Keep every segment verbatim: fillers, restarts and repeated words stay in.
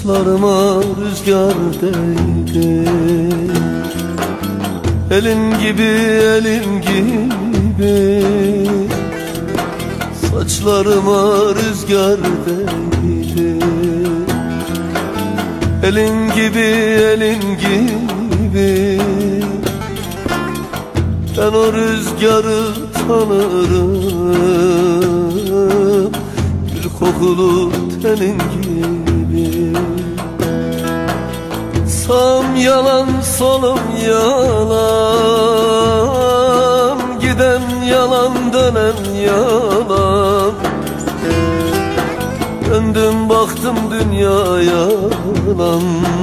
Saçlarıma rüzgar değdi, elin gibi elin gibi. Saçlarıma rüzgar değdi, elin gibi elin gibi. Ben o rüzgarı tanırım, gül kokulu tenin gibi. Sağım yalan, solum yalan, giden yalan, dönen yalan. Döndüm baktım dünya yalan,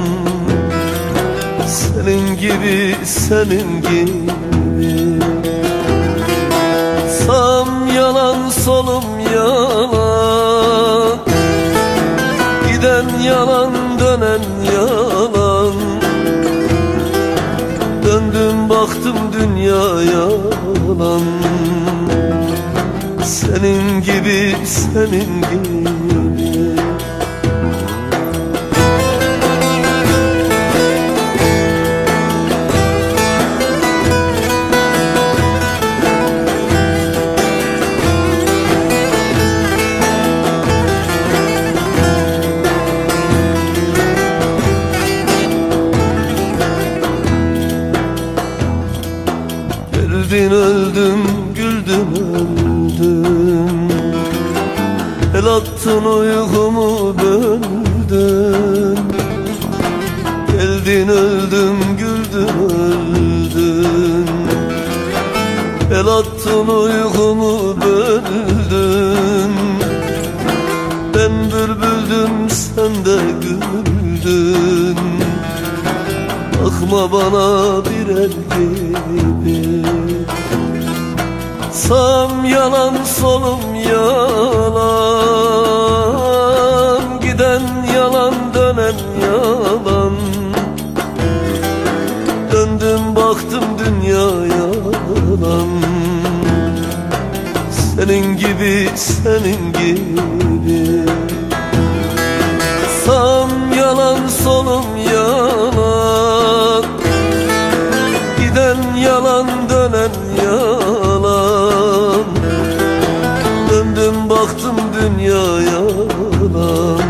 senin gibi, senin gibi. Sağım yalan, solum yalan, giden yalan, dönen yalan. Döndüm baktım dünya yalan, senin gibi, senin gibi. Geldin öldüm, güldüm öldüm, el attın uykumu böldün. Geldin öldüm, güldüm öldün, el attın uykumu böldün. Ben bülbüldüm, sen de güldün. Bakma bana bir el gibi. Sağım yalan, solum yalan, giden yalan, dönen yalan. Döndüm baktım dünya yalan, senin gibi, senin gibi. Sağım yalan, solum yalan, giden yalan, dönen yalan. Döndüm baktım dünya yalan,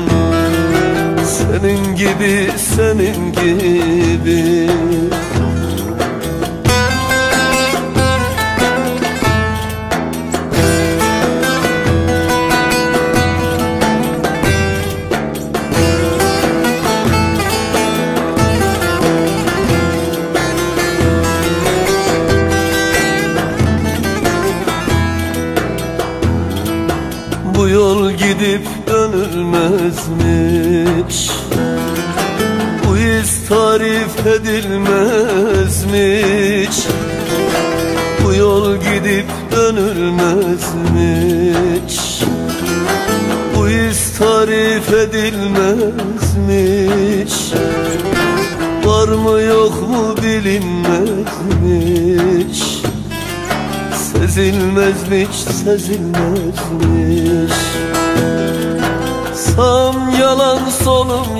senin gibi, senin gibi. Bu yol gidip dönülmezmiş, bu his tarif edilmezmiş. Bu yol gidip dönülmezmiş, bu his tarif edilmezmiş. Var mı yok mu bilinmezmiş, sezilmezmiş, sezilmezmiş. Sağım yalan, solum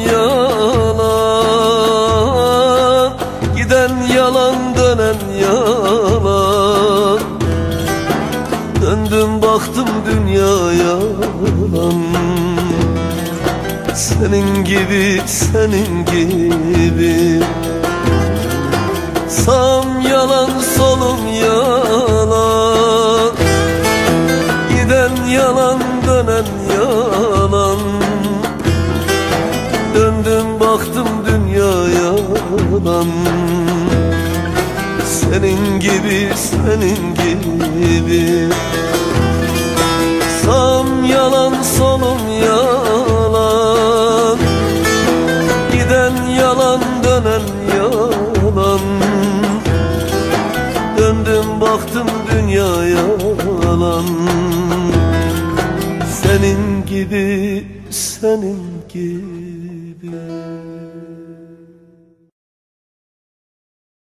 yalan, giden yalan, dönen yalan. Döndüm baktım dünya yalan, senin gibi, senin gibi. Sağım yalan, solum yalan, giden yalan, dönen yalan. Döndüm baktım dünya yalan, senin gibi, senin gibi. Sağım yalan, solum yalan, giden yalan, dönen yalan. Döndüm baktım dünya yalan, senin gibi, senin gibi.